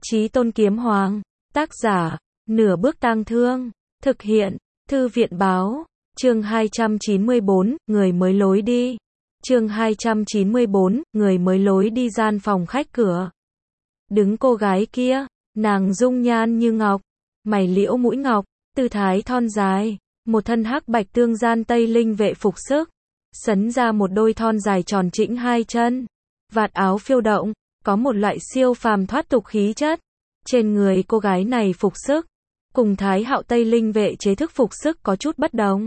Chí Tôn Kiếm Hoàng, tác giả, Nửa Bước Tang Thương, thực hiện, Thư viện báo, chương 294, người mới lối đi. Chương 294, người mới lối đi. Gian phòng khách cửa. Đứng cô gái kia, nàng dung nhan như ngọc, mày liễu mũi ngọc, tư thái thon dài, một thân hắc bạch tương gian tây linh vệ phục sức, sấn ra một đôi thon dài tròn trĩnh hai chân, vạt áo phiêu động, có một loại siêu phàm thoát tục khí chất. Trên người cô gái này phục sức, cùng Thái Hạo Tây Linh vệ chế thức phục sức có chút bất đồng.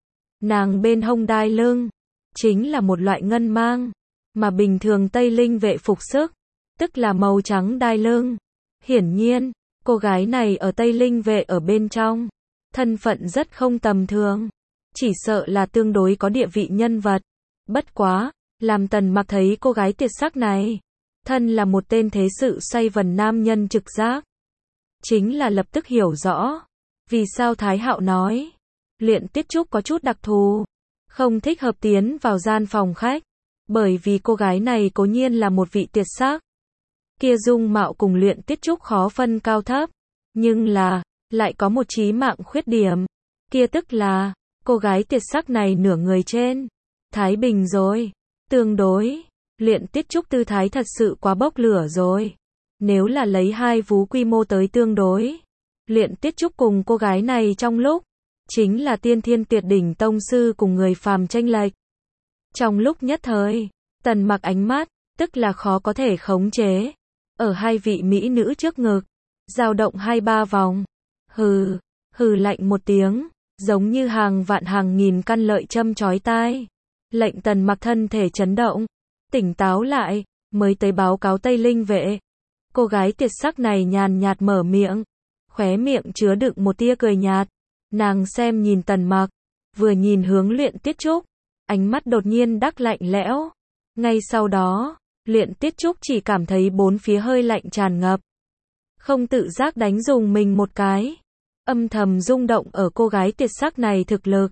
Nàng bên hông đai lưng, chính là một loại ngân mang, mà bình thường Tây Linh vệ phục sức, tức là màu trắng đai lưng. Hiển nhiên, cô gái này ở Tây Linh vệ ở bên trong, thân phận rất không tầm thường, chỉ sợ là tương đối có địa vị nhân vật. Bất quá, làm Tần Mặc thấy cô gái tuyệt sắc này, thân là một tên thế sự xoay vần nam nhân trực giác, chính là lập tức hiểu rõ, vì sao Thái Hạo nói, Luyện Tiết Trúc có chút đặc thù, không thích hợp tiến vào gian phòng khách, bởi vì cô gái này cố nhiên là một vị tuyệt sắc. Kia dung mạo cùng Luyện Tiết Trúc khó phân cao thấp, nhưng là, lại có một chí mạng khuyết điểm, kia tức là, cô gái tuyệt sắc này nửa người trên, thái bình rồi, tương đối, Luyện Tiết Trúc tư thái thật sự quá bốc lửa rồi. Nếu là lấy hai vú quy mô tới tương đối, Luyện Tiết Trúc cùng cô gái này trong lúc, chính là tiên thiên tuyệt đỉnh tông sư cùng người phàm chênh lệch. Trong lúc nhất thời, Tần Mặc ánh mắt, tức là khó có thể khống chế, ở hai vị mỹ nữ trước ngực, dao động 2-3 vòng. Hừ, hừ lạnh một tiếng, giống như hàng vạn hàng nghìn căn lợi châm chói tai, lệnh Tần Mặc thân thể chấn động, tỉnh táo lại, mới tới báo cáo Tây Linh vệ. Cô gái tuyệt sắc này nhàn nhạt mở miệng, khóe miệng chứa đựng một tia cười nhạt. Nàng xem nhìn Tần Mặc, vừa nhìn hướng Luyện Tiết Trúc, ánh mắt đột nhiên đắc lạnh lẽo. Ngay sau đó, Luyện Tiết Trúc chỉ cảm thấy bốn phía hơi lạnh tràn ngập, không tự giác đánh dùng mình một cái, âm thầm rung động ở cô gái tuyệt sắc này thực lực,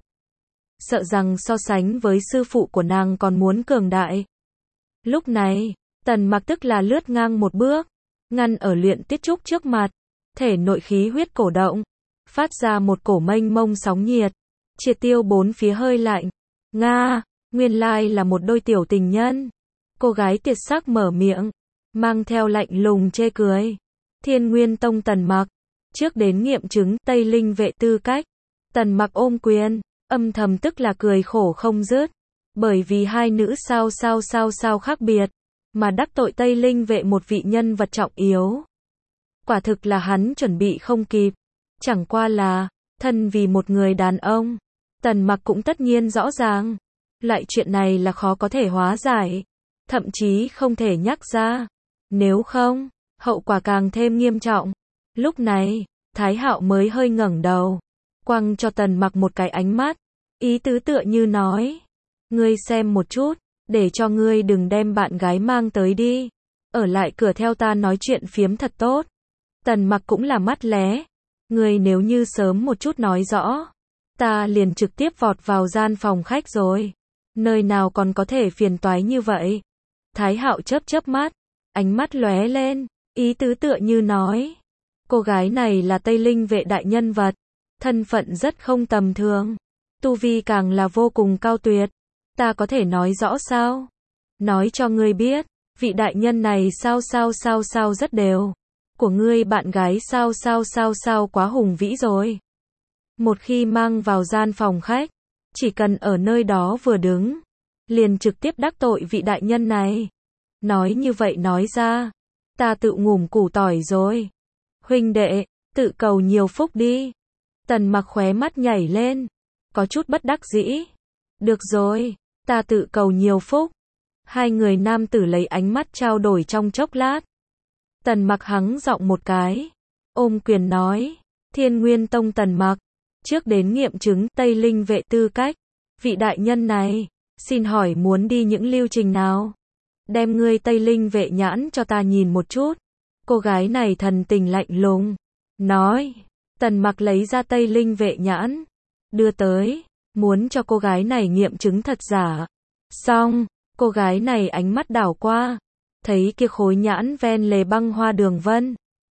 sợ rằng so sánh với sư phụ của nàng còn muốn cường đại. Lúc này, Tần Mặc tức là lướt ngang một bước, ngăn ở Luyện Tiết Trúc trước mặt, thể nội khí huyết cổ động, phát ra một cổ mênh mông sóng nhiệt, triệt tiêu bốn phía hơi lạnh. Nga, nguyên lai là một đôi tiểu tình nhân. Cô gái tuyệt sắc mở miệng, mang theo lạnh lùng chê cười. Thiên Nguyên Tông Tần Mặc, trước đến nghiệm chứng Tây Linh vệ tư cách. Tần Mặc ôm quyền, âm thầm tức là cười khổ không dứt, bởi vì hai nữ sao khác biệt, mà đắc tội Tây Linh vệ một vị nhân vật trọng yếu. Quả thực là hắn chuẩn bị không kịp, chẳng qua là, thân vì một người đàn ông, Tần Mặc cũng tất nhiên rõ ràng, loại chuyện này là khó có thể hóa giải, thậm chí không thể nhắc ra, nếu không, hậu quả càng thêm nghiêm trọng. Lúc này, Thái Hạo mới hơi ngẩng đầu, quăng cho Tần Mặc một cái ánh mắt, ý tứ tựa như nói, ngươi xem một chút, để cho ngươi đừng đem bạn gái mang tới đi, ở lại cửa theo ta nói chuyện phiếm thật tốt. Tần Mặc cũng là mắt lé, ngươi nếu như sớm một chút nói rõ, ta liền trực tiếp vọt vào gian phòng khách rồi, nơi nào còn có thể phiền toái như vậy. Thái Hạo chớp chớp mắt, ánh mắt lóe lên, ý tứ tựa như nói, cô gái này là Tây Linh vệ đại nhân vật, thân phận rất không tầm thường, tu vi càng là vô cùng cao tuyệt. Ta có thể nói rõ sao? Nói cho ngươi biết, vị đại nhân này sao rất đều. Của ngươi bạn gái sao quá hùng vĩ rồi. Một khi mang vào gian phòng khách, chỉ cần ở nơi đó vừa đứng, liền trực tiếp đắc tội vị đại nhân này. Nói như vậy nói ra, ta tự ngủm củ tỏi rồi. Huynh đệ, tự cầu nhiều phúc đi. Tần Mặc khóe mắt nhảy lên, có chút bất đắc dĩ. Được rồi, ta tự cầu nhiều phúc. Hai người nam tử lấy ánh mắt trao đổi trong chốc lát. Tần Mặc hắng giọng một cái, ôm quyền nói, Thiên Nguyên Tông Tần Mặc, trước đến nghiệm chứng Tây Linh vệ tư cách. Vị đại nhân này, xin hỏi muốn đi những lưu trình nào? Đem ngươi Tây Linh vệ nhãn cho ta nhìn một chút. Cô gái này thần tình lạnh lùng, nói. Tần Mặc lấy ra Tây Linh vệ nhãn, đưa tới, muốn cho cô gái này nghiệm chứng thật giả. Xong, cô gái này ánh mắt đảo qua, thấy kia khối nhãn ven lề băng hoa đường vân,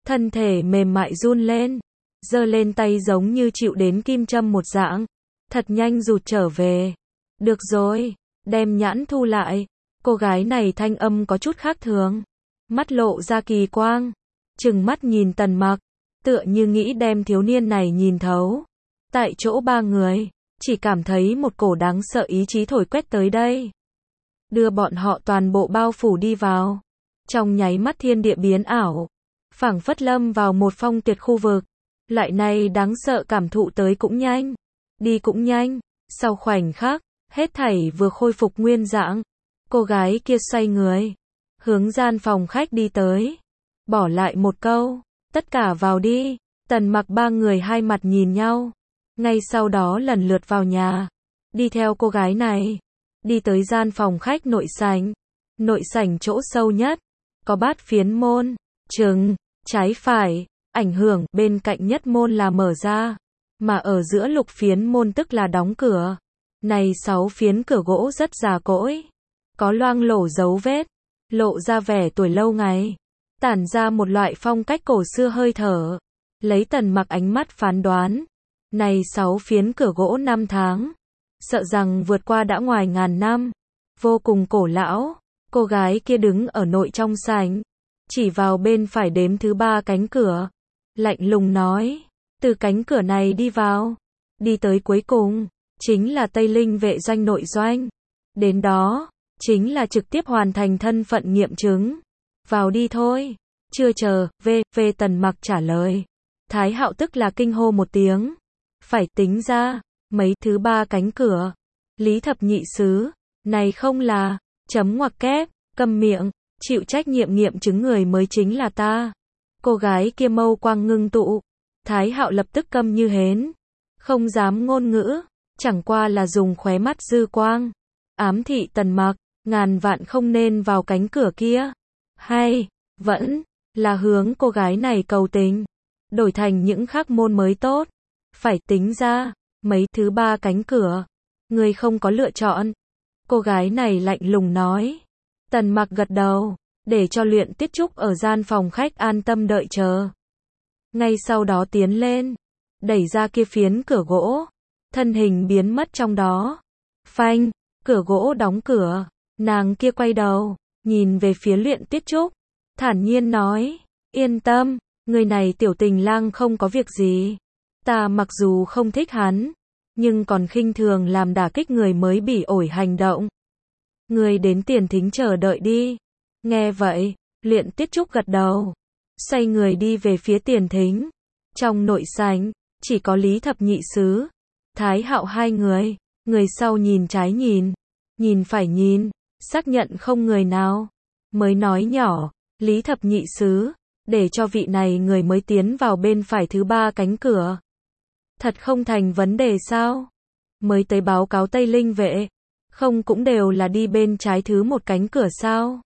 thân thể mềm mại run lên, giơ lên tay giống như chịu đến kim châm một dạng, thật nhanh rụt trở về. Được rồi, đem nhãn thu lại. Cô gái này thanh âm có chút khác thường, mắt lộ ra kỳ quang, trừng mắt nhìn Tần Mặc, tựa như nghĩ đem thiếu niên này nhìn thấu. Tại chỗ ba người, chỉ cảm thấy một cổ đáng sợ ý chí thổi quét tới đây, đưa bọn họ toàn bộ bao phủ đi vào. Trong nháy mắt thiên địa biến ảo, phảng phất lâm vào một phong tuyệt khu vực. Loại này đáng sợ cảm thụ tới cũng nhanh, đi cũng nhanh. Sau khoảnh khắc, hết thảy vừa khôi phục nguyên dạng. Cô gái kia xoay người, hướng gian phòng khách đi tới, bỏ lại một câu, tất cả vào đi. Tần Mặc ba người hai mặt nhìn nhau, ngay sau đó lần lượt vào nhà, đi theo cô gái này, đi tới gian phòng khách nội sảnh. Nội sảnh chỗ sâu nhất, có bát phiến môn, trừng, trái phải, ảnh hưởng, bên cạnh nhất môn là mở ra, mà ở giữa lục phiến môn tức là đóng cửa. Này 6 phiến cửa gỗ rất già cỗi, có loang lổ dấu vết, lộ ra vẻ tuổi lâu ngày, tản ra một loại phong cách cổ xưa hơi thở. Lấy Tần Mặc ánh mắt phán đoán, này 6 phiến cửa gỗ năm tháng, sợ rằng vượt qua đã ngoài ngàn năm, vô cùng cổ lão. Cô gái kia đứng ở nội trong sảnh, chỉ vào bên phải đếm thứ 3 cánh cửa, lạnh lùng nói, từ cánh cửa này đi vào, đi tới cuối cùng, chính là Tây Linh vệ doanh nội doanh. Đến đó, chính là trực tiếp hoàn thành thân phận nghiệm chứng. Vào đi thôi. Chưa chờ, Tần Mặc trả lời. Thái Hạo tức là kinh hô một tiếng. Phải tính ra, mấy thứ 3 cánh cửa. Lý thập nhị sứ, này không là, chấm ngoặc kép, câm miệng, chịu trách nhiệm nghiệm chứng người mới chính là ta. Cô gái kia mâu quang ngưng tụ. Thái Hạo lập tức câm như hến, không dám ngôn ngữ, chẳng qua là dùng khóe mắt dư quang, ám thị Tần Mặc, ngàn vạn không nên vào cánh cửa kia. Hay, vẫn là hướng cô gái này cầu tình, đổi thành những khác môn mới tốt. Phải tính ra, mấy thứ 3 cánh cửa, người không có lựa chọn. Cô gái này lạnh lùng nói. Tần Mặc gật đầu, để cho Luyện Tiết Trúc ở gian phòng khách an tâm đợi chờ. Ngay sau đó tiến lên, đẩy ra kia phiến cửa gỗ, thân hình biến mất trong đó. Phanh, cửa gỗ đóng cửa, nàng kia quay đầu, nhìn về phía Luyện Tiết Trúc, thản nhiên nói, yên tâm, người này tiểu tình lang không có việc gì. Ta mặc dù không thích hắn, nhưng còn khinh thường làm đả kích người mới bỉ ổi hành động. Người đến tiền thính chờ đợi đi. Nghe vậy, Luyện Tiết Trúc gật đầu, xoay người đi về phía tiền thính. Trong nội sảnh, chỉ có Lý thập nhị sứ, Thái Hạo hai người, người sau nhìn trái nhìn phải nhìn, xác nhận không người nào, mới nói nhỏ, Lý thập nhị sứ, để cho vị này người mới tiến vào bên phải thứ 3 cánh cửa. Thật không thành vấn đề sao? Mới tới báo cáo Tây Linh vệ, không cũng đều là đi bên trái thứ 1 cánh cửa sao?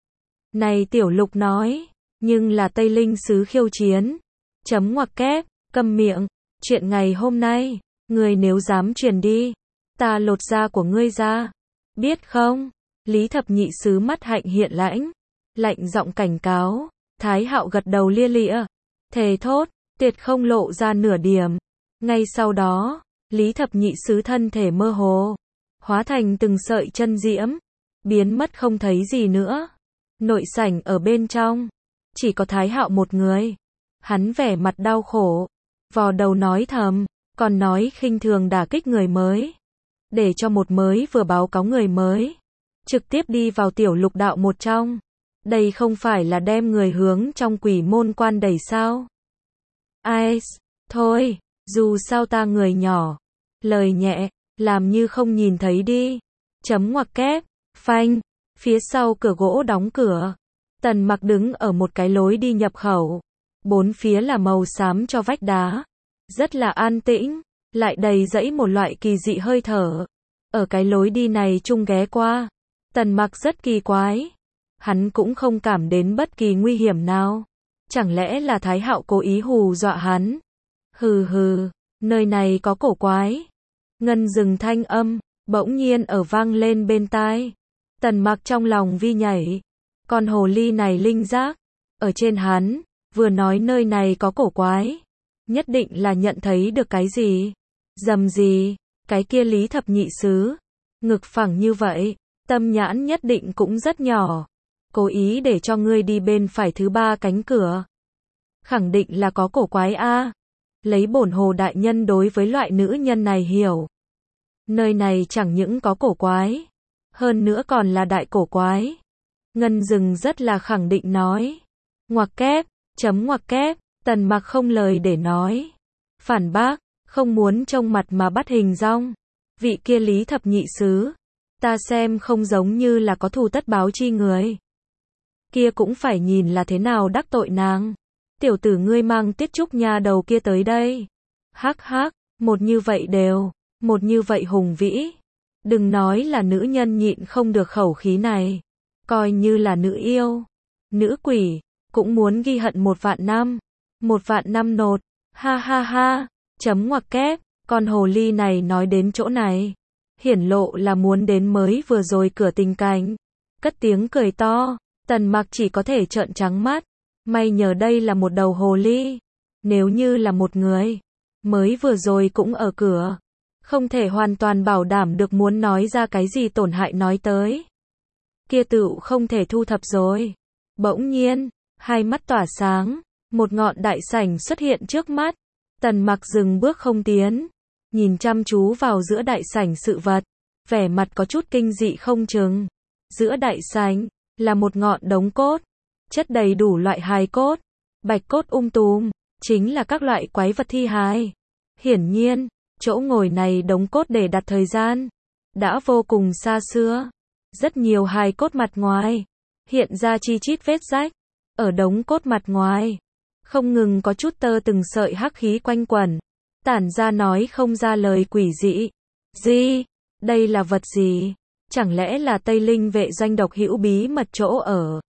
Này Tiểu Lục nói, nhưng là Tây Linh sứ khiêu chiến. Chấm ngoặc kép, câm miệng, chuyện ngày hôm nay, ngươi nếu dám truyền đi, ta lột da của ngươi ra. Biết không? Lý thập nhị sứ mắt hạnh hiện lãnh, lạnh giọng cảnh cáo. Thái Hạo gật đầu lia lịa, thề thốt, tuyệt không lộ ra nửa điểm. Ngay sau đó, Lý thập nhị sứ thân thể mơ hồ, hóa thành từng sợi chân diễm, biến mất không thấy gì nữa. Nội sảnh ở bên trong, chỉ có Thái Hạo một người. Hắn vẻ mặt đau khổ, vò đầu nói thầm, còn nói khinh thường đả kích người mới, để cho một mới vừa báo cáo người mới, trực tiếp đi vào Tiểu Lục đạo một trong. Đây không phải là đem người hướng trong quỷ môn quan đẩy sao? Ai, thôi, dù sao ta người nhỏ, lời nhẹ, làm như không nhìn thấy đi. Chấm ngoặc kép, phanh, phía sau cửa gỗ đóng cửa. Tần Mặc đứng ở một cái lối đi nhập khẩu. Bốn phía là màu xám cho vách đá, rất là an tĩnh, lại đầy dẫy một loại kỳ dị hơi thở. Ở cái lối đi này chung ghé qua, Tần Mặc rất kỳ quái. Hắn cũng không cảm đến bất kỳ nguy hiểm nào. Chẳng lẽ là Thái Hạo cố ý hù dọa hắn? Hừ hừ, nơi này có cổ quái. Ngân rừng thanh âm, bỗng nhiên ở vang lên bên tai. Tần Mặc trong lòng vi nhảy. Con hồ ly này linh giác, ở trên hắn, vừa nói nơi này có cổ quái. Nhất định là nhận thấy được cái gì. Dầm gì, cái kia Lý Thập Nhị Sứ. Ngực phẳng như vậy, tâm nhãn nhất định cũng rất nhỏ. Cố ý để cho ngươi đi bên phải thứ ba cánh cửa. Khẳng định là có cổ quái a. Lấy bổn Hồ đại nhân đối với loại nữ nhân này hiểu. Nơi này chẳng những có cổ quái, hơn nữa còn là đại cổ quái. Ngân Dừng rất là khẳng định nói. Ngoặc kép, chấm ngoặc kép, Tần Mặc không lời để nói. Phản bác, không muốn trông mặt mà bắt hình dong. Vị kia Lý Thập Nhị Sứ, ta xem không giống như là có thù tất báo chi người. Kia cũng phải nhìn là thế nào đắc tội nàng. Tiểu tử ngươi mang Tiết Trúc nha đầu kia tới đây. Hắc hắc, một như vậy đều, một như vậy hùng vĩ. Đừng nói là nữ nhân nhịn không được khẩu khí này. Coi như là nữ yêu, nữ quỷ, cũng muốn ghi hận 1.000 năm. 1.000 năm nột, ha ha ha, chấm ngoặc kép, con hồ ly này nói đến chỗ này. Hiển lộ là muốn đến mới vừa rồi cửa tình cảnh. Cất tiếng cười to, Tần Mặc chỉ có thể trợn trắng mắt. May nhờ đây là một đầu hồ ly. Nếu như là một người, mới vừa rồi cũng ở cửa. Không thể hoàn toàn bảo đảm được muốn nói ra cái gì tổn hại nói tới. Kia tựu không thể thu thập rồi. Bỗng nhiên, hai mắt tỏa sáng, một ngọn đại sảnh xuất hiện trước mắt. Tần Mặc dừng bước không tiến, nhìn chăm chú vào giữa đại sảnh sự vật, vẻ mặt có chút kinh dị không chừng. Giữa đại sảnh là một ngọn đống cốt, chất đầy đủ loại hài cốt, bạch cốt tùm, chính là các loại quái vật thi hài. Hiển nhiên, chỗ ngồi này đống cốt để đặt thời gian đã vô cùng xa xưa. Rất nhiều hài cốt mặt ngoài hiện ra chi chít vết rách. Ở đống cốt mặt ngoài không ngừng có chút tơ từng sợi hắc khí quanh quẩn, tản ra nói không ra lời quỷ dị. Gì? Đây là vật gì? Chẳng lẽ là Tây Linh vệ doanh độc hữu bí mật chỗ ở?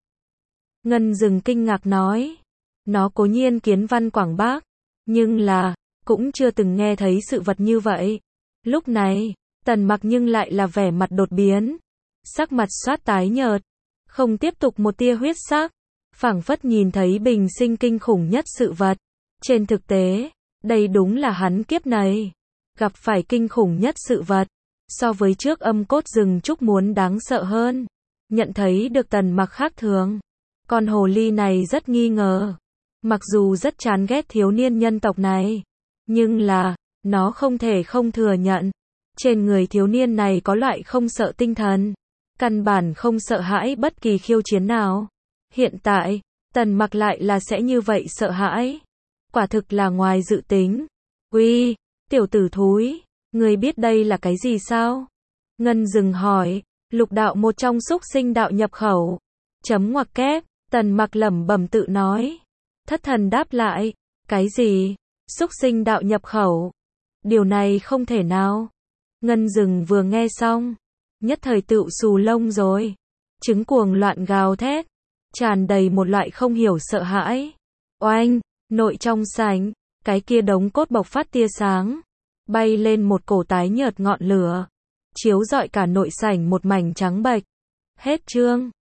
Ngân Dừng kinh ngạc nói. Nó cố nhiên kiến văn quảng bác, nhưng là cũng chưa từng nghe thấy sự vật như vậy. Lúc này, Tần Mặc nhưng lại là vẻ mặt đột biến, sắc mặt xoát tái nhợt, không tiếp tục một tia huyết sắc, phảng phất nhìn thấy bình sinh kinh khủng nhất sự vật. Trên thực tế, đây đúng là hắn kiếp này gặp phải kinh khủng nhất sự vật, so với trước âm cốt rừng trúc muốn đáng sợ hơn. Nhận thấy được Tần Mặc khác thường, con hồ ly này rất nghi ngờ. Mặc dù rất chán ghét thiếu niên nhân tộc này, nhưng là, nó không thể không thừa nhận. Trên người thiếu niên này có loại không sợ tinh thần, căn bản không sợ hãi bất kỳ khiêu chiến nào. Hiện tại, Tần Mặc lại là sẽ như vậy sợ hãi. Quả thực là ngoài dự tính. Uy, tiểu tử thúi, ngươi biết đây là cái gì sao? Ngân Dừng hỏi. Lục đạo một trong xúc sinh đạo nhập khẩu. Chấm ngoặc kép, Tần Mặc lẩm bẩm tự nói. Thất thần đáp lại. Cái gì? Xúc sinh đạo nhập khẩu? Điều này không thể nào. Ngân Dừng vừa nghe xong, nhất thời tựu xù lông rồi. Trứng cuồng loạn gào thét, tràn đầy một loại không hiểu sợ hãi. Oanh, nội trong sảnh, cái kia đống cốt bộc phát tia sáng, bay lên một cổ tái nhợt ngọn lửa, chiếu rọi cả nội sảnh một mảnh trắng bệch. Hết chương.